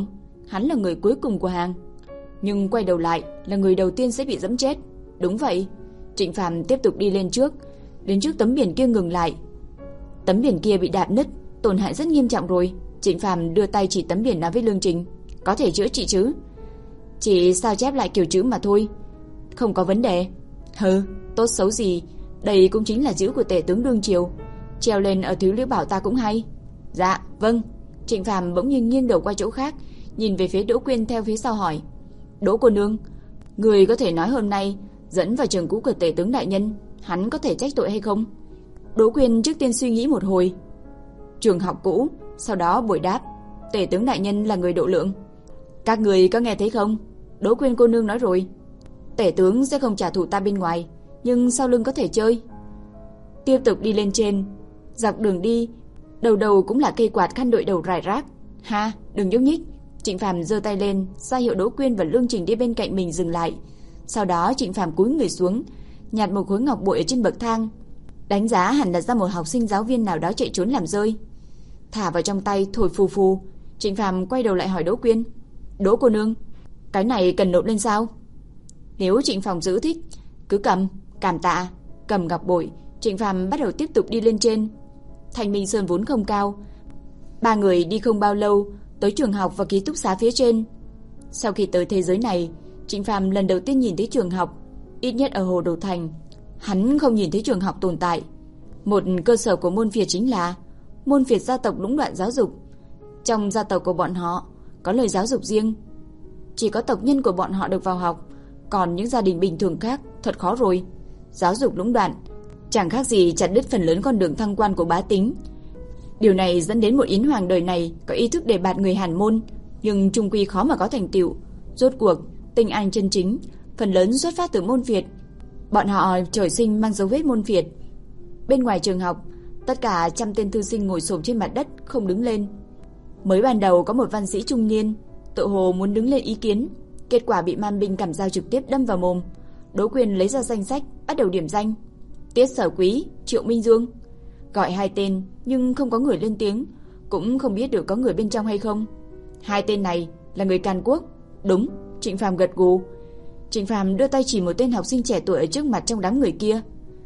Speaker 1: hắn là người cuối cùng của hàng. Nhưng quay đầu lại là người đầu tiên sẽ bị giẫm chết. Đúng vậy. Trịnh Phàm tiếp tục đi lên trước, đến trước tấm biển kia ngừng lại. Tấm biển kia bị đạp nứt, tổn hại rất nghiêm trọng rồi. Trịnh Phàm đưa tay chỉ tấm biển nói với Lương Trình, có thể chữa trị chứ? Chỉ sao chép lại kiểu chữ mà thôi, không có vấn đề. Hừ, tốt xấu gì, đây cũng chính là chữ của tể tướng đương triều, treo lên ở Thiếu Liễu Bảo ta cũng hay. Dạ, vâng. Trịnh Phàm bỗng nhiên nghiêng đầu qua chỗ khác, nhìn về phía Đỗ Quyên theo phía sau hỏi, Đỗ cô nương, người có thể nói hôm nay dẫn vào trường cũ của tể tướng đại nhân, hắn có thể trách tội hay không? Đỗ Quyên trước tiên suy nghĩ một hồi. Trường học cũ, sau đó bồi đáp, tể tướng đại nhân là người độ lượng. Các người có nghe thấy không? Đỗ Quyên cô nương nói rồi, tể tướng sẽ không trả thù ta bên ngoài, nhưng sau lưng có thể chơi. Tiếp tục đi lên trên, dọc đường đi, đầu đầu cũng là cây quạt khăn đội đầu rải rác. Ha, đừng nhúc nhích. Trịnh Phàm giơ tay lên, ra hiệu Đỗ Quyên và Lương Trình đi bên cạnh mình dừng lại. Sau đó Trịnh Phàm cúi người xuống, nhặt một khối ngọc bội ở trên bậc thang, đánh giá hẳn là do một học sinh giáo viên nào đó chạy trốn làm rơi, thả vào trong tay thổi phù phù. Trịnh Phàm quay đầu lại hỏi Đỗ Quyên, Đỗ cô nương, cái này cần nộp lên sao? Nếu Trịnh Phàm giữ thích, cứ cầm. Cảm tạ. Cầm ngọc bội, Trịnh Phàm bắt đầu tiếp tục đi lên trên. Thanh Minh Sơn vốn không cao, ba người đi không bao lâu tới trường học và ký túc xá phía trên. Sau khi tới thế giới này, Trịnh Phàm lần đầu tiên nhìn thấy trường học, ít nhất ở Hồ Đồ Thành, hắn không nhìn thấy trường học tồn tại. Một cơ sở của môn phiệt chính là môn phiệt gia tộc lũng đoạn giáo dục. Trong gia tộc của bọn họ có lời giáo dục riêng, chỉ có tộc nhân của bọn họ được vào học, còn những gia đình bình thường khác thật khó rồi. Giáo dục lũng đoạn chẳng khác gì chặt đứt phần lớn con đường thăng quan của bá tính. Điều này dẫn đến một Yến Hoàng đời này có ý thức đề bạt người Hàn môn, nhưng chung quy khó mà có thành tựu. Rốt cuộc, tinh anh chân chính phần lớn xuất phát từ môn phiệt. Bọn họ trời sinh mang dấu vết môn phiệt. Bên ngoài trường học, tất cả trăm tên thư sinh ngồi xổm trên mặt đất không đứng lên. Mới ban đầu có một văn sĩ trung niên tự hồ muốn đứng lên ý kiến, kết quả bị man binh cầm dao trực tiếp đâm vào mồm. Đỗ Quyên lấy ra danh sách, bắt đầu điểm danh. Tiết Sở Quý, Triệu Minh Dương. Gọi hai tên nhưng không có người lên tiếng, cũng không biết được có người bên trong hay không. Hai tên này là người Càn Quốc. Đúng. Trịnh Phàm gật gù. Trịnh Phàm đưa tay chỉ một tên học sinh trẻ tuổi ở trước mặt trong đám người kia.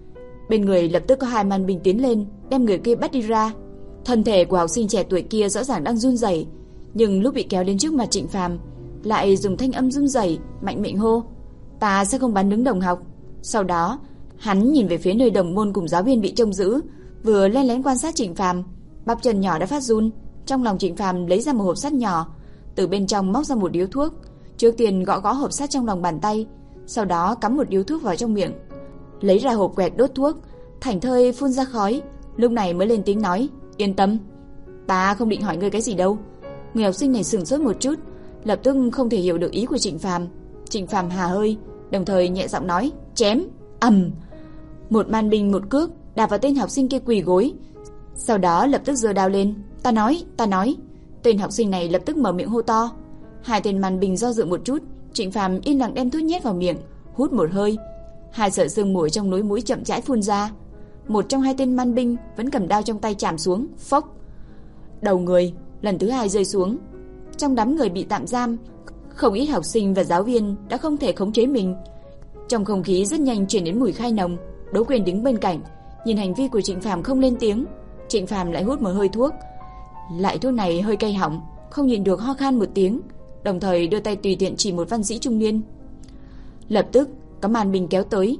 Speaker 1: Bên người lập tức có hai man binh tiến lên, đem người kia bắt đi ra. Thân thể của học sinh trẻ tuổi kia rõ ràng đang run rẩy, nhưng lúc bị kéo đến trước mặt Trịnh Phàm, lại dùng thanh âm run rẩy mạnh miệng hô, ta sẽ không bán đứng đồng học. Sau đó, hắn nhìn về phía nơi đồng môn cùng giáo viên bị trông giữ, vừa lén lén quan sát Trịnh Phàm, bắp chân nhỏ đã phát run. Trong lòng Trịnh Phàm lấy ra một hộp sắt nhỏ, từ bên trong móc ra một điếu thuốc, trước tiên gõ gõ hộp sắt trong lòng bàn tay, sau đó cắm một điếu thuốc vào trong miệng, lấy ra hộp quẹt đốt thuốc, thảnh thơi phun ra khói, lúc này mới lên tiếng nói, yên tâm, ta không định hỏi ngươi cái gì đâu. Người học sinh này sững sốt một chút, lập tức không thể hiểu được ý của Trịnh Phàm. Trịnh Phàm hà hơi, đồng thời nhẹ giọng nói, chém. Ầm, một man binh một cước đạp vào tên học sinh kia quỳ gối, sau đó lập tức giơ đao lên. Ta nói, ta nói. Tên học sinh này lập tức mở miệng hô to. Hai tên man binh do dự một chút, Trịnh Phàm yên lặng đem thuốc nhét vào miệng, hút một hơi, hai sợi sương mù trong núi mũi chậm rãi phun ra. Một trong hai tên man binh vẫn cầm đao trong tay chạm xuống, phốc, đầu người lần thứ hai rơi xuống. Trong đám người bị tạm giam, không ít học sinh và giáo viên đã không thể khống chế mình. Trong không khí rất nhanh truyền đến mùi khai nồng. Đỗ Quyên đứng bên cạnh, nhìn hành vi của Trịnh Phàm không lên tiếng. Trịnh Phàm lại hút một hơi thuốc, lại thuốc này hơi cay họng, không nhịn được ho khan một tiếng, đồng thời đưa tay tùy tiện chỉ một văn sĩ trung niên. Lập tức có màn bình kéo tới.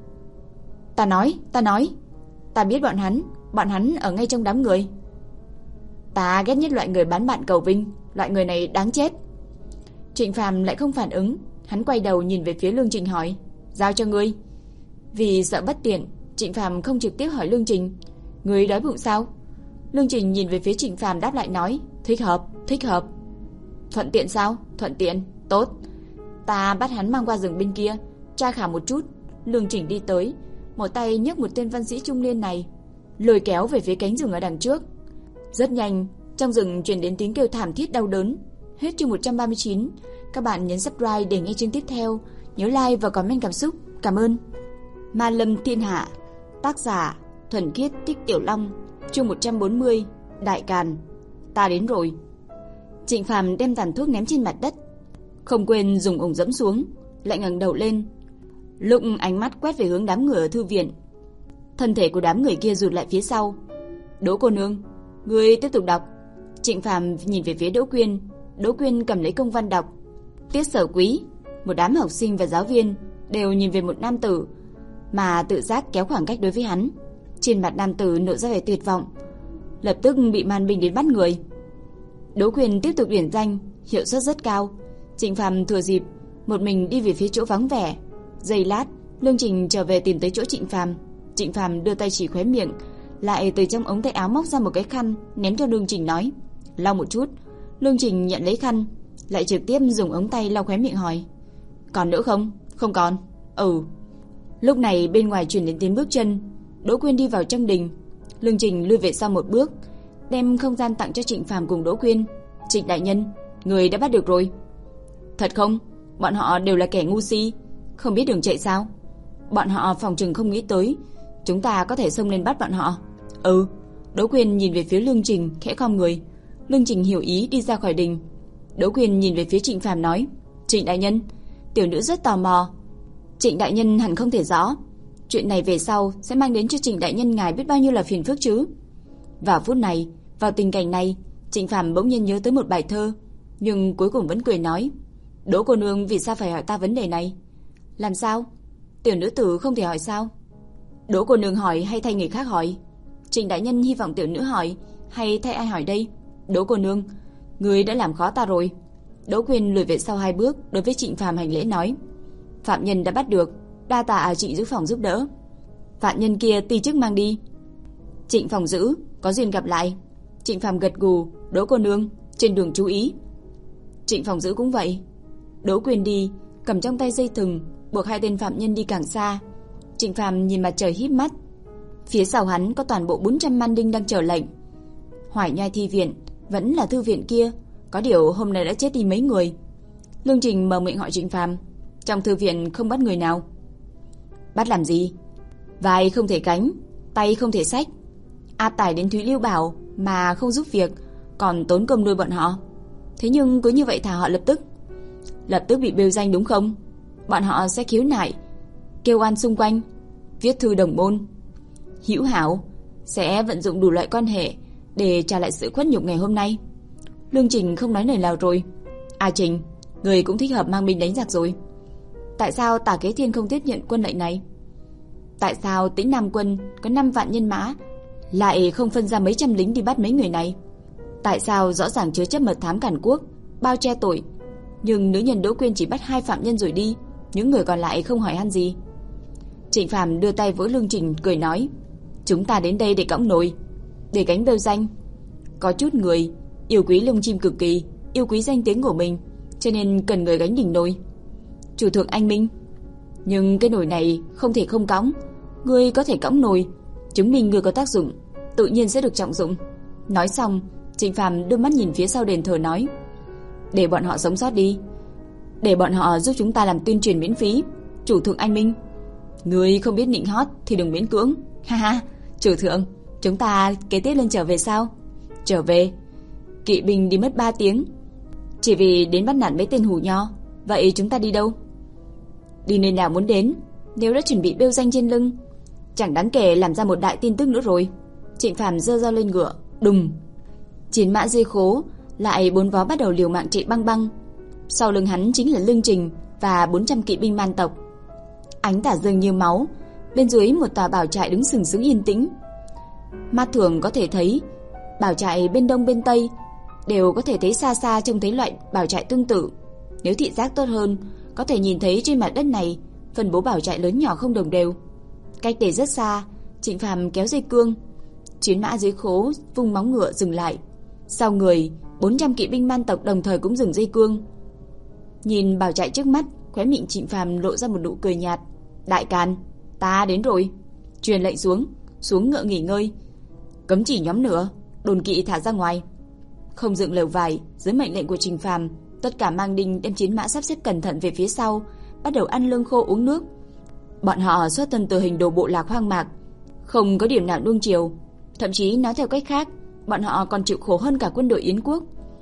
Speaker 1: Ta nói, ta nói, ta biết bọn hắn, bọn hắn ở ngay trong đám người. Ta ghét nhất loại người bán bạn cầu vinh, loại người này đáng chết. Trịnh Phàm lại không phản ứng, hắn quay đầu nhìn về phía Lương Trình hỏi, giao cho ngươi. Vì sợ bất tiện, Trịnh Phàm không trực tiếp hỏi Lương Trình, ngươi đói bụng sao? Lương Trình nhìn về phía Trịnh Phàm đáp lại nói, thích hợp, thích hợp. Thuận tiện sao? Thuận tiện, tốt. Ta bắt hắn mang qua rừng bên kia, tra khảo một chút. Lương Trình đi tới, một tay nhấc một tên văn sĩ trung niên này, lôi kéo về phía cánh rừng ở đằng trước. Rất nhanh, trong rừng truyền đến tiếng kêu thảm thiết đau đớn. Hết chương một trăm ba mươi chín. Các bạn nhấn subscribe để nghe chương tiếp theo. Nhớ like và comment cảm xúc. Cảm ơn. Ma Lâm Thiên Hạ. Tác giả Thuần Khiết Tích Tiểu Long. Chương một trăm bốn mươi. Đại Càn. Ta đến rồi. Trịnh Phàm đem tàn thuốc ném trên mặt đất, không quên dùng ống dẫm xuống, lại ngẩng đầu lên. Lúc ánh mắt quét về hướng đám người ở thư viện, thân thể của đám người kia rụt lại phía sau. Đỗ cô nương, ngươi tiếp tục đọc. Trịnh Phàm nhìn về phía Đỗ Quyên. Đỗ Quyên cầm lấy công văn đọc. Tiết Sở Quý. Một đám học sinh và giáo viên đều nhìn về một nam tử mà tự giác kéo khoảng cách đối với hắn. Trên mặt nam tử nở ra vẻ tuyệt vọng, lập tức bị man binh đến bắt người. Đỗ Quyên tiếp tục điển danh, hiệu suất rất cao. Trịnh Phàm thừa dịp một mình đi về phía chỗ vắng vẻ. Giây lát, Lương Trình trở về tìm tới chỗ Trịnh Phàm. Trịnh Phàm đưa tay chỉ khóe miệng, lại từ trong ống tay áo móc ra một cái khăn ném cho Lương Trình nói: lau một chút. Lương Trình nhận lấy khăn, lại trực tiếp dùng ống tay lau khóe miệng hỏi: còn nữa không? Không còn. Ừ. Lúc này bên ngoài truyền đến tiếng bước chân. Đỗ Quyên đi vào trong đình. Lương Trình lùi về sau một bước, đem không gian tặng cho Trịnh Phàm cùng Đỗ Quyên. Trịnh đại nhân, người đã bắt được rồi. Thật không? Bọn họ đều là kẻ ngu si, không biết đường chạy sao? Bọn họ phòng chừng không nghĩ tới chúng ta có thể xông lên bắt bọn họ. Ừ. Đỗ Quyên nhìn về phía Lương Trình, khẽ khom người. Lương Trình hiểu ý đi ra khỏi đình. Đỗ Quyên nhìn về phía Trịnh Phàm nói: Trịnh đại nhân, tiểu nữ rất tò mò. Trịnh đại nhân hẳn không thể rõ, chuyện này về sau sẽ mang đến cho Trịnh đại nhân ngài biết bao nhiêu là phiền phức chứ. Vào phút này, vào tình cảnh này, Trịnh Phàm bỗng nhiên nhớ tới một bài thơ, nhưng cuối cùng vẫn cười nói: Đỗ cô nương vì sao phải hỏi ta vấn đề này? Làm sao? Tiểu nữ tử không thể hỏi sao? Đỗ cô nương hỏi hay thay người khác hỏi? Trịnh đại nhân hy vọng tiểu nữ hỏi hay thay ai hỏi đây? Đỗ cô nương, người đã làm khó ta rồi. Đỗ Quyên lùi về sau hai bước, đối với Trịnh Phàm hành lễ nói: phạm nhân đã bắt được, đa tạ Trịnh giữ phòng giúp đỡ. Phạm nhân kia ti chức mang đi. Trịnh phòng giữ, có duyên gặp lại. Trịnh Phàm gật gù: Đỗ cô nương, trên đường chú ý. Trịnh phòng giữ cũng vậy. Đỗ Quyên đi, cầm trong tay dây thừng, buộc hai tên phạm nhân đi càng xa. Trịnh Phàm nhìn mặt trời híp mắt. Phía sau hắn có toàn bộ bốn trăm man đinh đang chờ lệnh. Hoài Nhai thi viện vẫn là thư viện kia, có điều hôm nay đã chết đi mấy người. Lương Trình mở miệng hỏi Trịnh Phàm: trong thư viện không bắt người nào? Bắt làm gì? Vai không thể cánh, tay không thể xách. Áp tải đến Thúy Lưu Bảo mà không giúp việc, còn tốn công nuôi bọn họ. Thế nhưng cứ như vậy thả họ lập tức Lập tức bị bêu danh đúng không? Bọn họ sẽ khiếu nại, kêu oan xung quanh, viết thư đồng môn. Hữu Hảo sẽ vận dụng đủ loại quan hệ để trả lại sự khuất nhục ngày hôm nay. Lương Trình không nói lời nào rồi. A Trình, người cũng thích hợp mang binh đánh giặc rồi. Tại sao Tả Kế Thiên không tiếp nhận quân lệnh này? Tại sao Tĩnh Nam quân có năm vạn nhân mã lại không phân ra mấy trăm lính đi bắt mấy người này? Tại sao rõ ràng chứa chấp mật thám Càn Quốc, bao che tội, nhưng nữ nhân Đỗ Quyên chỉ bắt hai phạm nhân rồi đi, những người còn lại không hỏi han gì? Trịnh Phàm đưa tay vỗ Lương Trình cười nói: chúng ta đến đây để cõng nồi, để gánh bêu danh. Có chút người yêu quý lông chim cực kỳ, yêu quý danh tiếng của mình, cho nên cần người gánh đỉnh nồi. Chủ thượng anh minh, nhưng cái nồi này không thể không cõng. Ngươi có thể cõng nồi, chứng minh ngươi có tác dụng, tự nhiên sẽ được trọng dụng. Nói xong, Trịnh Phàm đưa mắt nhìn phía sau đền thờ nói: để bọn họ sống sót đi, để bọn họ giúp chúng ta làm tuyên truyền miễn phí. Chủ thượng anh minh, ngươi không biết nịnh hót thì đừng miễn cưỡng. Ha ha, chủ thượng, chúng ta kế tiếp lên trở về sao? Trở về? Kỵ binh đi mất ba tiếng, chỉ vì đến bắt nạt mấy tên hù nho. Vậy chúng ta đi đâu? Đi nơi nào muốn đến. Nếu đã chuẩn bị bêu danh trên lưng, chẳng đáng kể làm ra một đại tin tức nữa rồi. Trịnh Phàm giơ dao lên ngựa, đùng. Chiến mã dây khố lại bốn vó bắt đầu liều mạng chạy băng băng. Sau lưng hắn chính là Lương Trình và bốn trăm kỵ binh man tộc. Ánh tà dương như máu, bên dưới một tòa bảo trại đứng sừng sững yên tĩnh. Mắt thường có thể thấy bảo trại bên đông bên tây, đều có thể thấy xa xa trông thấy loại bảo trại tương tự. Nếu thị giác tốt hơn, có thể nhìn thấy trên mặt đất này phân bố bảo trại lớn nhỏ không đồng đều. Cách để rất xa, Trịnh Phàm kéo dây cương, chiến mã dưới khố vung móng ngựa dừng lại. Sau người, bốn trăm kỵ binh man tộc đồng thời cũng dừng dây cương. Nhìn bảo trại trước mắt, khóe miệng Trịnh Phàm lộ ra một nụ cười nhạt. Đại Càn, ta đến rồi. Truyền lệnh xuống, xuống ngựa nghỉ ngơi. Cấm chỉ nhóm nữa, đồn kỵ thả ra ngoài. Không dựng lều vải, dưới mệnh lệnh của Trịnh Phàm, tất cả mang đinh đem chiến mã sắp xếp cẩn thận về phía sau, bắt đầu ăn lương khô uống nước. Bọn họ xuất thân từ hình đồ bộ lạc hoang mạc, không có điểm nào nuông chiều, thậm chí nói theo cách khác, bọn họ còn chịu khổ hơn cả quân đội Yến quốc.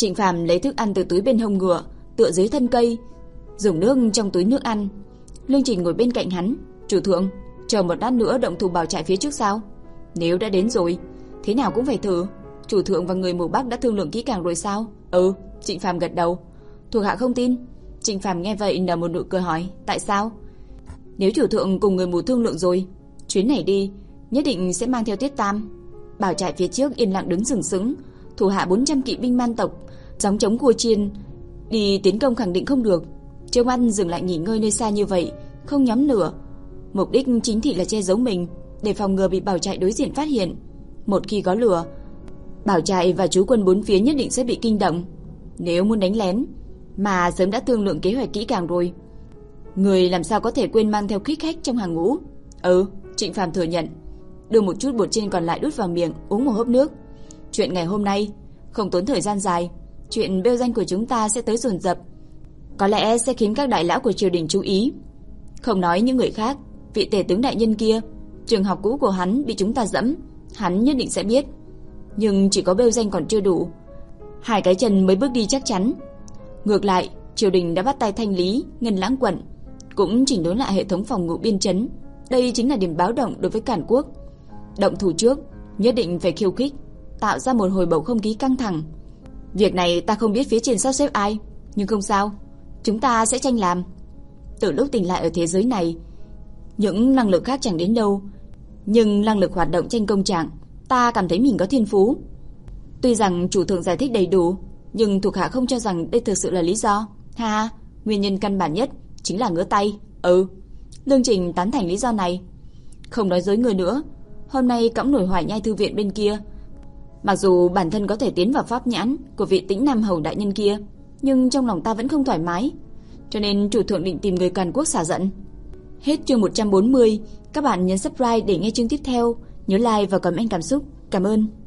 Speaker 1: Trịnh Phàm lấy thức ăn từ túi bên hông ngựa, tựa dưới thân cây, dùng nước trong túi nước ăn. Lương Trình ngồi bên cạnh hắn. Chủ thượng, chờ một lát nữa động thủ bảo trại phía trước sao? Nếu đã đến rồi, thế nào cũng phải thử. Chủ thượng và người mù Bắc đã thương lượng kỹ càng rồi sao? Ừ, Trịnh Phàm gật đầu. Thuộc hạ không tin. Trịnh Phàm nghe vậy nở một nụ cười hỏi, tại sao? Nếu chủ thượng cùng người mù thương lượng rồi, chuyến này đi nhất định sẽ mang theo Tiết Tam. Bảo trại phía trước yên lặng đứng sừng sững, thủ hạ bốn trăm kỵ binh man tộc gióng chống cua chiên đi tiến công khẳng định không được. Trương Văn dừng lại nghỉ ngơi nơi xa như vậy, không nhóm lửa. Mục đích chính thị là che giấu mình, để phòng ngừa bị bảo trại đối diện phát hiện. Một khi có lửa, bảo trại và trú quân bốn phía nhất định sẽ bị kinh động. Nếu muốn đánh lén, mà sớm đã thương lượng kế hoạch kỹ càng rồi, người làm sao có thể quên mang theo khích khách trong hàng ngũ? Ừ, Trịnh Phàm thừa nhận. Đưa một chút bột chiên còn lại đút vào miệng, uống một hớp nước. Chuyện ngày hôm nay không tốn thời gian dài, chuyện bêu danh của chúng ta sẽ tới dồn dập, có lẽ sẽ khiến các đại lão của triều đình chú ý. Không nói những người khác, vị tể tướng đại nhân kia, trường học cũ của hắn bị chúng ta dẫm, hắn nhất định sẽ biết. Nhưng chỉ có bêu danh còn chưa đủ, hai cái chân mới bước đi chắc chắn. Ngược lại, triều đình đã bắt tay thanh lý Ngân Lãng quận, cũng chỉnh đốn lại hệ thống phòng ngự biên trấn. Đây chính là điểm báo động đối với Càn Quốc. Động thủ trước, nhất định phải khiêu khích, tạo ra một hồi bầu không khí căng thẳng. Việc này ta không biết phía trên sắp xếp ai, nhưng không sao, chúng ta sẽ tranh làm. Từ lúc tỉnh lại ở thế giới này, những năng lực khác chẳng đến đâu, nhưng năng lực hoạt động tranh công trạng, ta cảm thấy mình có thiên phú. Tuy rằng chủ thượng giải thích đầy đủ, nhưng thuộc hạ không cho rằng đây thực sự là lý do. Ha, nguyên nhân căn bản nhất chính là ngứa tay. Ừ, Lương Trình tán thành lý do này. Không nói dối người nữa, hôm nay cõng nổi Hoài Nhai thư viện bên kia, mặc dù bản thân có thể tiến vào pháp nhãn của vị Tĩnh Nam hầu đại nhân kia, nhưng trong lòng ta vẫn không thoải mái, cho nên chủ thượng định tìm người Càn Quốc xả giận. Hết chương một trăm bốn mươi, các bạn nhấn subscribe để nghe chương tiếp theo, nhớ like và comment cảm xúc. Cảm ơn.